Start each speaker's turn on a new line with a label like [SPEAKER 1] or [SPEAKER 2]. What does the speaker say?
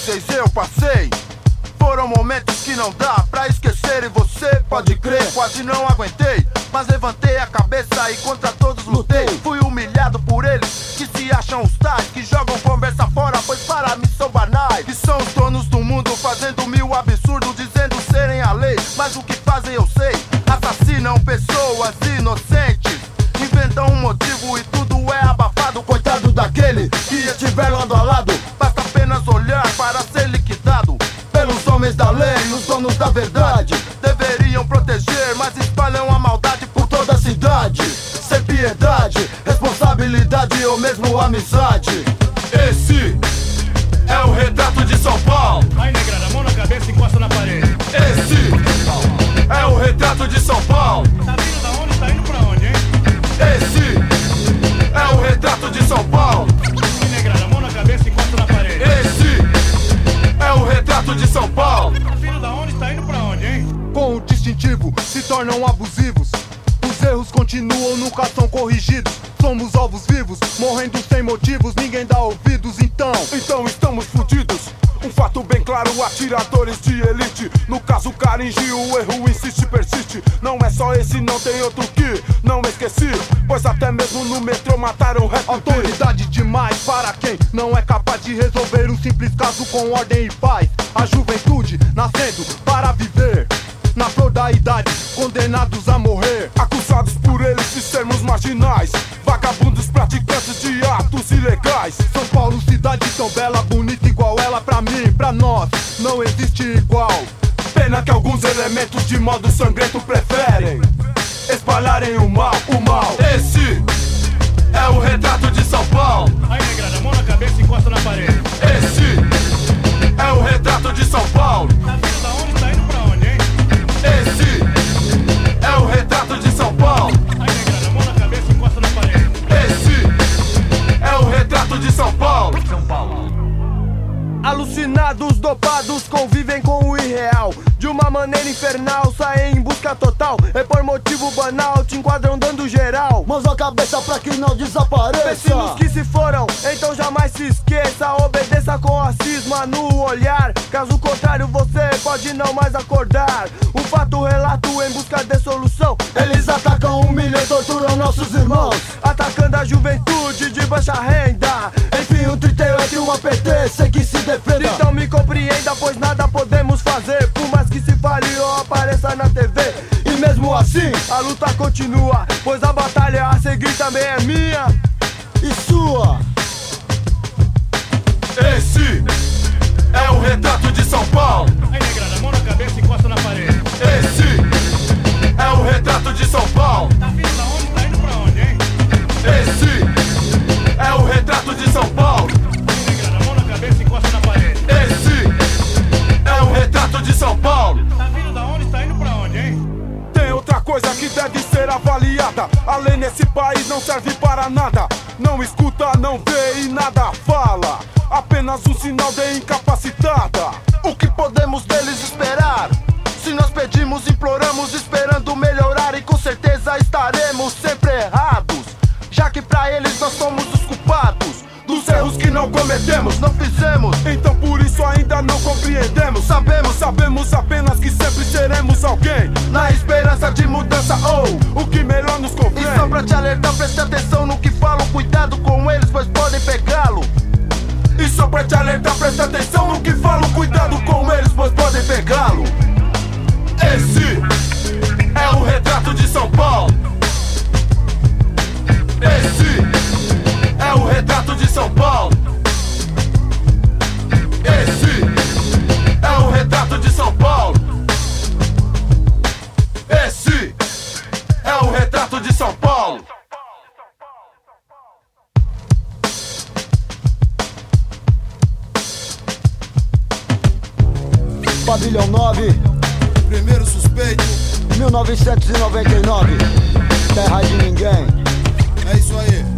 [SPEAKER 1] difíceis eu passei. Foram momentos que não dá pra esquecer. E você pode crer, quase não aguentei, mas levantei a cabeça e contra todos lutei. Fui humilhado por eles que se acham os tais, que jogam conversa fora, pois para mim são banais. E são os donos do mundo fazendo mil absurdos, dizendo serem a lei, mas o que fazem eu sei. Assassinam pessoas inocentes, inventam um motivo e tudo é abafado. Coitado daquele que estiver lado a lado, basta apenas olhar para ser liquidado pelos homens da lei, os donos da verdade. Deveriam proteger, mas espalham a maldade por toda a cidade. Sem piedade, responsabilidade ou mesmo amizade. Esse é o retrato de São Paulo.
[SPEAKER 2] Vai, negrada, mão na cabeça e encosta na parede.
[SPEAKER 1] Esse é o retrato de São Paulo.
[SPEAKER 2] Tá vindo da onde? Tá indo pra onde, hein?
[SPEAKER 1] Esse é o retrato de São Paulo.
[SPEAKER 2] Vai, negrada, mão na cabeça e encosta na parede.
[SPEAKER 1] Esse é o retrato de São Paulo.
[SPEAKER 2] Tá vindo da onde? Tá indo pra onde, hein?
[SPEAKER 1] Com o distintivo se tornam abusivos. Os erros continuam, nunca são corrigidos. Somos ovos vivos, morrendo sem motivos. Ninguém dá ouvidos, então estamos fudidos. Um fato bem claro, atiradores de elite. No caso Caringi, o erro insiste e persiste. Não é só esse, não tem outro que não esqueci, pois até mesmo no metrô mataram rap. Autoridade demais para quem não é capaz de resolver um simples caso com ordem e paz. A juventude nascendo para viver na flor da idade, condenados a morrer, acusados por eles de sermos marginais, vagabundos praticantes de atos ilegais. São Paulo, cidade tão bela, bonita igual ela. Pra mim, pra nós, não existe igual. Pena que alguns elementos de modo sangrento preferem espalharem o mal, o mal. Esse é o retrato de São Paulo.
[SPEAKER 2] Aí, negrada, mão na cabeça e encosta na parede.
[SPEAKER 1] Esse é o retrato de São Paulo.
[SPEAKER 2] Tá vindo da onde? Tá indo pra onde, hein?
[SPEAKER 1] Esse é o retrato de São Paulo.
[SPEAKER 2] Aí, negrada, mão na cabeça e encosta na parede.
[SPEAKER 1] Esse é o retrato de São Paulo.
[SPEAKER 2] São Paulo.
[SPEAKER 3] Alucinados, dopados, convivem com o irreal. De uma maneira infernal, saem em busca total. É por motivo banal, te enquadram dando geral.
[SPEAKER 4] Mãos à cabeça pra que não desapareça.
[SPEAKER 3] Vecinos que se foram, então jamais se esqueça. Obedeça com a cisma no olhar. Caso contrário, você pode não mais acordar. Um fato relato em busca de solução.
[SPEAKER 4] Eles atacam, humilham e torturam nossos irmãos,
[SPEAKER 3] Atacando a juventude de baixa renda.
[SPEAKER 4] enfim, um 38 e uma PT, sei que se defenda.
[SPEAKER 3] Então me compreenda, pois nada podemos fazer. Por mais que se fale ou apareça na TV,
[SPEAKER 4] E mesmo assim,
[SPEAKER 3] a luta continua, pois a batalha a seguir também é minha
[SPEAKER 4] e sua.
[SPEAKER 1] Esse é o retrato de São Paulo.
[SPEAKER 2] Aí, negrada, mão na cabeça e encosta na parede.
[SPEAKER 1] Esse é o retrato de São Paulo.
[SPEAKER 2] Tá vindo da onde? Tá indo pra onde, hein?
[SPEAKER 1] Esse é o retrato de São Paulo.
[SPEAKER 2] Aí, negrada, mão na cabeça e encosta na parede.
[SPEAKER 1] Esse é o retrato de São Paulo.
[SPEAKER 2] Tá vindo da onde? Tá indo pra onde, hein?
[SPEAKER 1] Tem outra coisa que deve ser avaliada. A lei nesse país não serve para nada. Não escuta, não vê e nada fala. Apenas um sinal de incapacitada. O que podemos deles esperar? Se nós pedimos, imploramos, esperando melhorar, e com certeza estaremos sempre errados, já que pra eles nós somos os culpados dos erros que não cometemos, não fizemos. Então por isso ainda não compreendemos. Sabemos apenas que sempre seremos alguém, na esperança de mudança ou o que melhor nos convém. E só pra te alertar, preste atenção no que falo. Cuidado com eles, pois podem pegá-lo. E só pra te alertar, preste atenção no que falo. Cuidado com eles, pois podem pegá-lo. Esse é o retrato de São Paulo. Esse é o retrato de São Paulo. Esse é o retrato de São Paulo. Esse é o retrato de São Paulo.
[SPEAKER 4] Pavilhão 9,
[SPEAKER 1] Primeiro suspeito,
[SPEAKER 4] 1999, terra de ninguém.
[SPEAKER 1] é isso aí.